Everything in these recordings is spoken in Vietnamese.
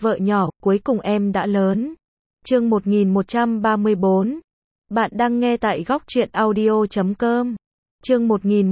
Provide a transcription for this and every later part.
Vợ nhỏ, cuối cùng em đã lớn. Chương 1134. Bạn đang nghe tại góc truyện audio.com. Chương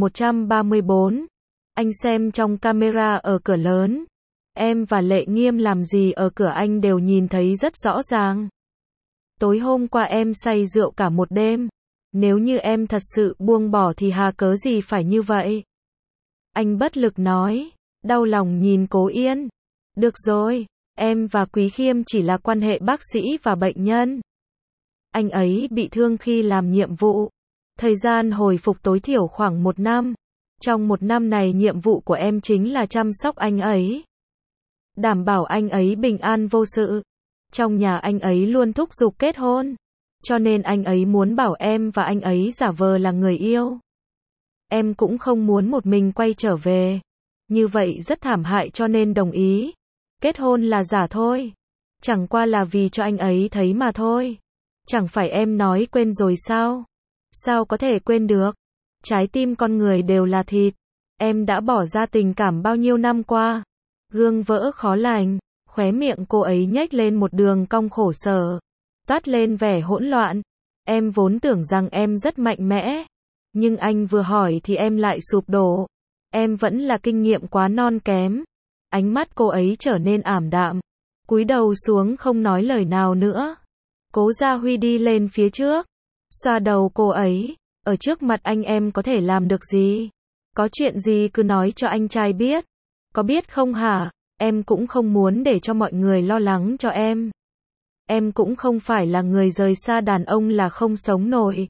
1134. Anh xem trong camera ở cửa lớn. Em và Lệ Nghiêm làm gì ở cửa anh đều nhìn thấy rất rõ ràng. Tối hôm qua em say rượu cả một đêm. Nếu như em thật sự buông bỏ thì hà cớ gì phải như vậy? Anh bất lực nói, đau lòng nhìn Cố Yên. Được rồi, em và Quý Khiêm chỉ là quan hệ bác sĩ và bệnh nhân. Anh ấy bị thương khi làm nhiệm vụ. Thời gian hồi phục tối thiểu khoảng 1 năm. Trong 1 năm này nhiệm vụ của em chính là chăm sóc anh ấy. Đảm bảo anh ấy bình an vô sự. Trong nhà anh ấy luôn thúc giục kết hôn. Cho nên anh ấy muốn bảo em và anh ấy giả vờ là người yêu. Em cũng không muốn một mình quay trở về. Như vậy rất thảm hại cho nên đồng ý. Kết hôn là giả thôi. Chẳng qua là vì cho anh ấy thấy mà thôi. Chẳng phải em nói quên rồi sao? Sao có thể quên được? Trái tim con người đều là thịt. Em đã bỏ ra tình cảm bao nhiêu năm qua. Gương vỡ khó lành. Khóe miệng cô ấy nhếch lên một đường cong khổ sở. Toát lên vẻ hỗn loạn. Em vốn tưởng rằng em rất mạnh mẽ. Nhưng anh vừa hỏi thì em lại sụp đổ. Em vẫn là kinh nghiệm quá non kém. Ánh mắt cô ấy trở nên ảm đạm. Cúi đầu xuống không nói lời nào nữa. Cố Gia Huy đi lên phía trước. Xoa đầu cô ấy. Ở trước mặt anh em có thể làm được gì? Có chuyện gì cứ nói cho anh trai biết. Có biết không hả? Em cũng không muốn để cho mọi người lo lắng cho em. Em cũng không phải là người rời xa đàn ông là không sống nổi.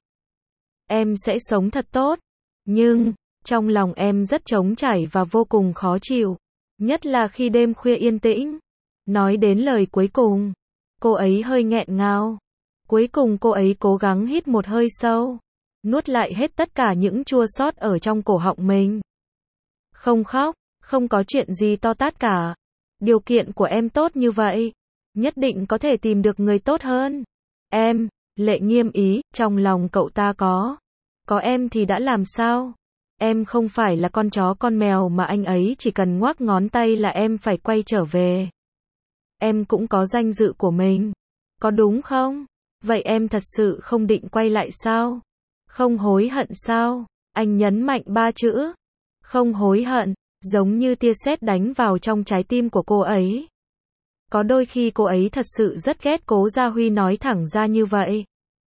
Em sẽ sống thật tốt. Nhưng, trong lòng em rất trống trải và vô cùng khó chịu. Nhất là khi đêm khuya yên tĩnh. Nói đến lời cuối cùng. Cô ấy hơi nghẹn ngào. Cuối cùng cô ấy cố gắng hít một hơi sâu. Nuốt lại hết tất cả những chua xót ở trong cổ họng mình. Không khóc, không có chuyện gì to tát cả. Điều kiện của em tốt như vậy. Nhất định có thể tìm được người tốt hơn. Em, Lệ Nghiêm ý, trong lòng cậu ta có. Có em thì đã làm sao? Em không phải là con chó con mèo mà anh ấy chỉ cần ngoắc ngón tay là em phải quay trở về. Em cũng có danh dự của mình. Có đúng không? Vậy em thật sự không định quay lại sao? Không hối hận sao? Anh nhấn mạnh 3 chữ. Không hối hận, giống như tia sét đánh vào trong trái tim của cô ấy. Có đôi khi cô ấy thật sự rất ghét Cố Gia Huy nói thẳng ra như vậy.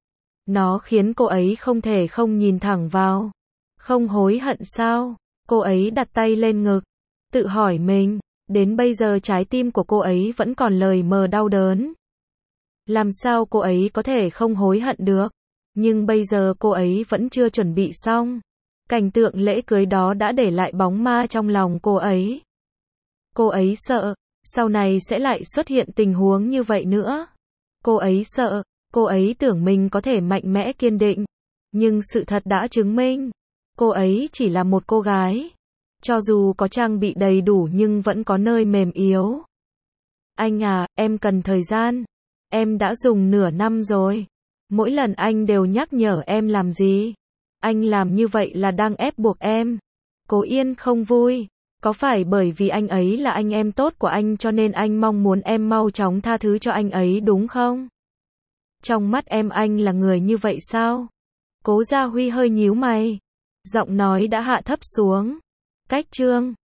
Nó khiến cô ấy không thể không nhìn thẳng vào. Không hối hận sao? Cô ấy đặt tay lên ngực. Tự hỏi mình, đến bây giờ trái tim của cô ấy vẫn còn lời mờ đau đớn. Làm sao cô ấy có thể không hối hận được? Nhưng bây giờ cô ấy vẫn chưa chuẩn bị xong. Cảnh tượng lễ cưới đó đã để lại bóng ma trong lòng cô ấy. Cô ấy sợ, sau này sẽ lại xuất hiện tình huống như vậy nữa. Cô ấy sợ, cô ấy tưởng mình có thể mạnh mẽ kiên định. Nhưng sự thật đã chứng minh, cô ấy chỉ là một cô gái. Cho dù có trang bị đầy đủ nhưng vẫn có nơi mềm yếu. Anh à, em cần thời gian. Em đã dùng nửa năm rồi. Mỗi lần anh đều nhắc nhở em làm gì. Anh làm như vậy là đang ép buộc em. Cố Yên không vui. Có phải bởi vì anh ấy là anh em tốt của anh cho nên anh mong muốn em mau chóng tha thứ cho anh ấy đúng không? Trong mắt em anh là người như vậy sao? Cố Gia Huy hơi nhíu mày. Giọng nói đã hạ thấp xuống. Cách chương